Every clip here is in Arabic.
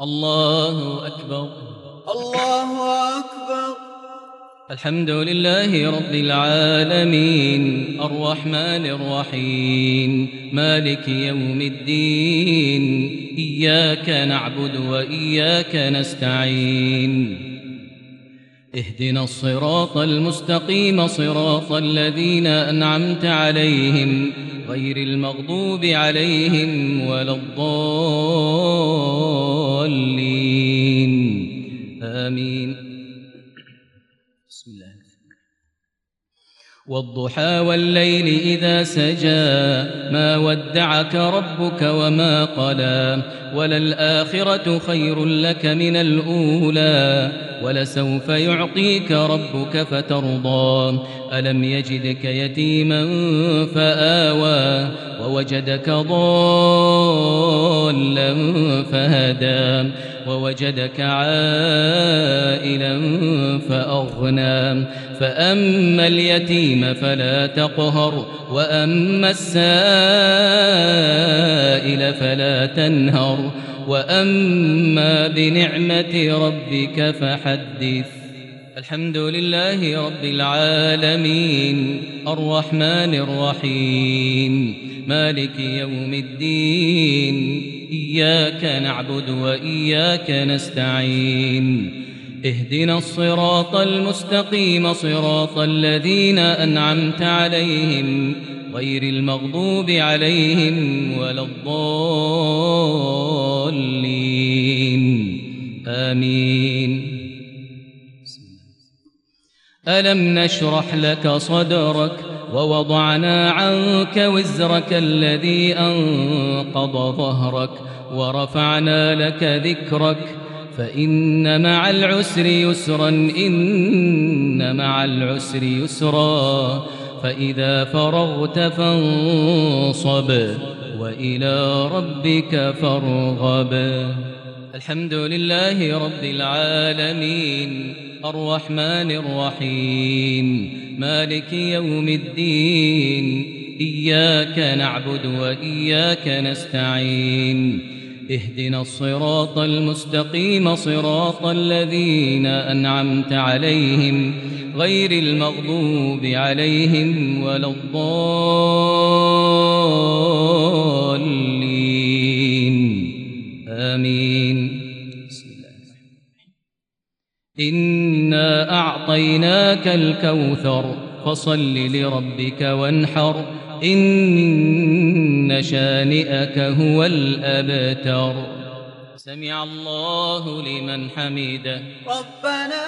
الله أكبر. الله أكبر. الحمد لله رب العالمين الرحمن الرحيم مالك يوم الدين إياك نعبد وإياك نستعين اهدنا الصراط المستقيم صراط الذين أنعمت عليهم غير المغضوب عليهم ولا الضالين آمين. بسم الله. والضحى والليل إذا سجى ما ودعك ربك وما قلى وللآخرة خير لك من الأولى ولسوف يعطيك ربك فترضى ألم يجدك يتيما فآوى ووجدك ضالا فهدى ووجدك عائلا فأغنى فأما اليتيم فلا تقهر وأما السائل فلا تنهر وأما بنعمة ربك فحدث. الحمد لله رب العالمين الرحمن الرحيم مالك يوم الدين إياك نعبد وإياك نستعين اهدنا الصراط المستقيم صراط الذين أنعمت عليهم غير المغضوب عليهم ولا الضالين آمين. ألم نشرح لك صدرك ووضعنا عنك وزرك الذي أنقض ظهرك ورفعنا لك ذكرك فإن مع العسر يسرا إن مع العسر يسرا فإذا فرغت فانصب وإلى ربك فارغب. الحمد لله رب العالمين الرحمن الرحيم مالك يوم الدين إياك نعبد وإياك نستعين اهدنا الصراط المستقيم صراط الذين أنعمت عليهم غير المغضوب عليهم ولا الضالين آمين. إنا أعطيناك الكوثر فصل لربك وانحر إن شانئك هو الأبتر. سمع الله لمن حمده. ربنا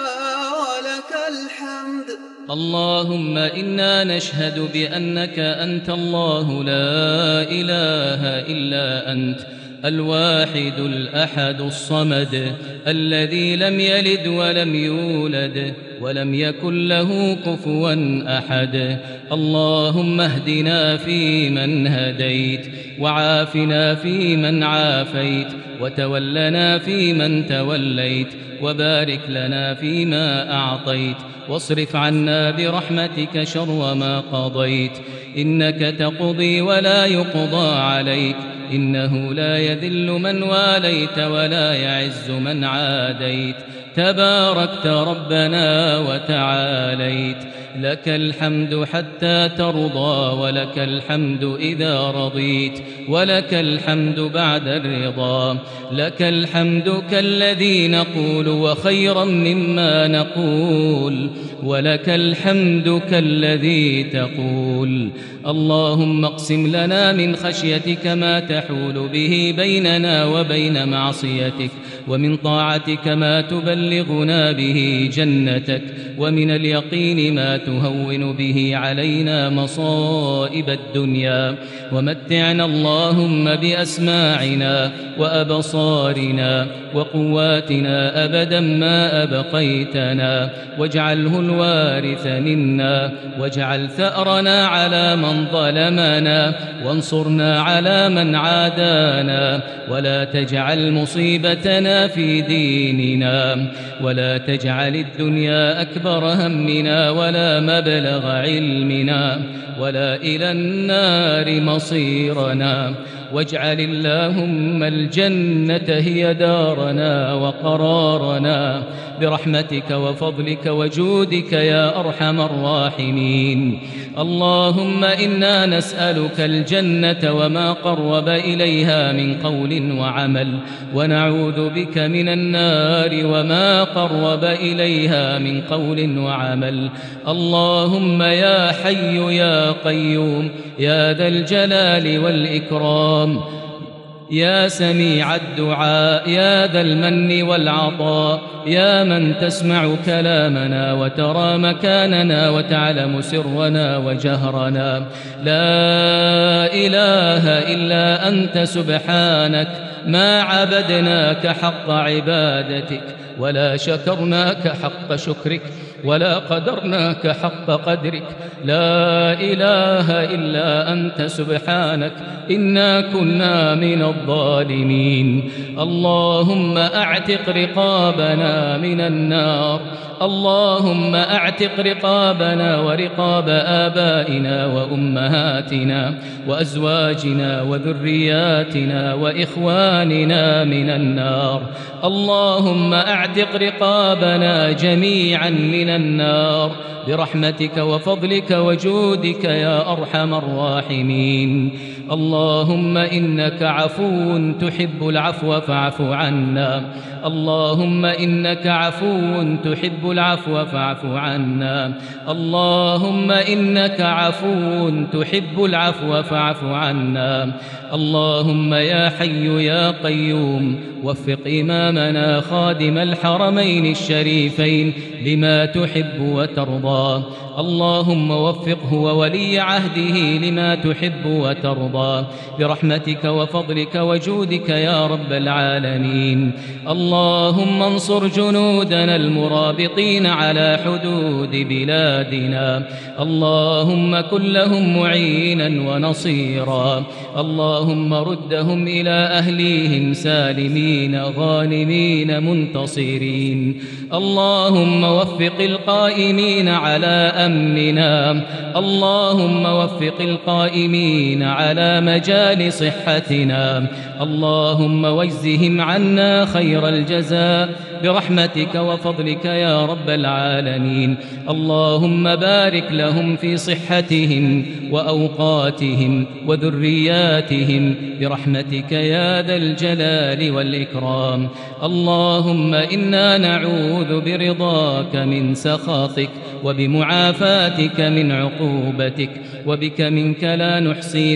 ولك الحمد. اللهم إنا نشهد بأنك أنت الله لا إله إلا أنت الواحد الأحد الصمد الذي لم يلد ولم يولد ولم يكن له كفوا أحد. اللهم اهدنا فيمن هديت وعافنا فيمن عافيت وتولنا فيمن توليت وبارك لنا فيما أعطيت واصرف عنا برحمتك شر ما قضيت إنك تقضي ولا يقضى عليك إنه لا يذل من واليت ولا يعز من عاديت تباركت ربنا وتعاليت. لك الحمد حتى ترضى ولك الحمد إذا رضيت ولك الحمد بعد الرضا. لك الحمد كالذي نقول وخيرا مما نقول ولك الحمد كالذي تقول. اللهم اقسم لنا من خشيتك ما تحول به بيننا وبين معصيتك ومن طاعتك ما تبلغنا به جنتك ومن اليقين ما تهون به علينا مصائب الدنيا ومتعنا اللهم بأسماعنا وأبصارنا وقواتنا أبدا ما أبقيتنا واجعله الوارث منا واجعل ثأرنا على من ظلمنا وانصرنا على من عادانا ولا تجعل مصيبتنا في ديننا ولا تجعل الدنيا أكبر همنا ولا مبلغ علمنا ولا إلى النار مصيرنا واجعل اللهم الجنة هي دارنا وقرارنا برحمتك وفضلك وجودك يا أرحم الراحمين. اللهم إنا نسألك الجنة وما قرب إليها من قول وعمل، ونعوذ بك من النار وما قرب إليها من قول وعمل. اللهم يا حي يا قيوم يا ذا الجلال والإكرام، يا سميع الدعاء يا ذا المن والعطاء، يا من تسمع كلامنا وترى مكاننا وتعلم سرنا وجهرنا، لا إله إلا أنت سبحانك ما عبدناك حق عبادتك ولا شكرناك حق شكرك ولا قدرناك حق قدرك، لا إله إلا أنت سبحانك إنا كنا من الظالمين. اللهم أعتق رقابنا من النار، اللهم أعتق رقابنا ورقاب آبائنا وأمهاتنا وأزواجنا وذرياتنا وإخواننا من النار. اللهم أعتق رقابنا جميعا من النار برحمتك وفضلك وجودك يا أرحم الراحمين. اللهم إنك عفو تحب العفو فاعف عنا، اللهم إنك عفو تحب العفو فاعف عنا، اللهم إنك عفو تحب العفو فاعف عنا. اللهم يا حي يا قيوم وفق إمامنا خادم الحرمين الشريفين لما تحب وترضى، اللهم وفقه وولي عهده لما تحب وترضى برحمتك وفضلك وجودك يا رب العالمين. اللهم انصر جنودنا المرابطين على حدود بلادنا، اللهم كن لهم معينا ونصيرا، اللهم ردهم إلى أهليهم سالمين غانمين منتصرين. اللهم وفق القائمين على أمننا، اللهم وفق القائمين على مجال صحتنا، اللهم واجزهم عنا خير الجزاء برحمتك وفضلك يا رب العالمين. اللهم بارك لهم في صحتهم وأوقاتهم وذرياتهم برحمتك يا ذا الجلال والإكرام. اللهم إنا نعوذ برضاك من سخطك وبمعافاتك من عقوبتك، وبك منك لا نحصي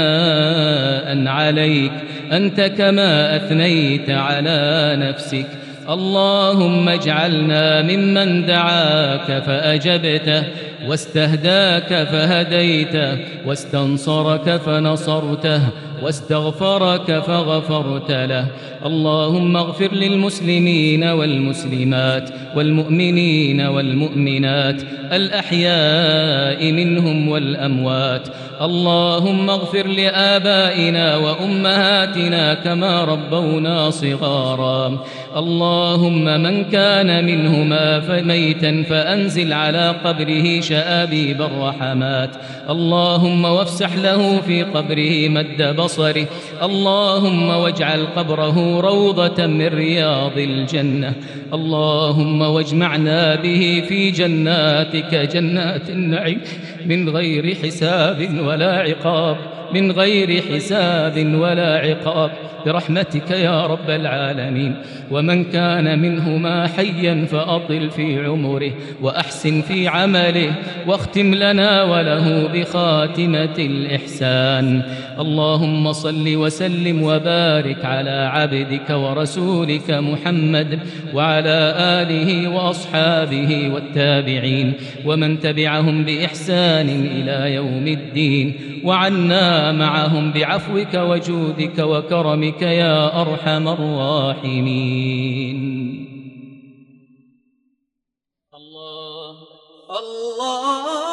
ثناء عليك أنت كما أثنيت على نفسك. اللهم اجعلنا ممن دعاك فأجبته واستهداك فهديته واستنصرك فنصرته واستغفرك فغفرت له. اللهم اغفر للمسلمين والمسلمات والمؤمنين والمؤمنات الأحياء منهم والأموات. اللهم اغفر لآبائنا وأمهاتنا كما ربونا صغارا. اللهم من كان منهما ميتا فأنزل على قبره شآبيب الرحمات، اللهم وافسح له في قبره مد بصره، اللهم واجعل قبره روضة من رياض الجنة. اللهم واجمعنا به في جناتك جنات النعيم من غير حساب ولا عقاب، من غير حساب ولا عقاب برحمتك يا رب العالمين. ومن كان منهما حيا فأطل في عمره وأحسن في عمله واختم لنا وله بخاتمة الإحسان. اللهم صل وسلم وبارك على عبدك ورسولك محمد وعلى آله وأصحابه والتابعين ومن تبعهم بإحسان إلى يوم الدين، وعنا معهم بعفوك وجودك وكرمك يا أرحم الراحمين. الله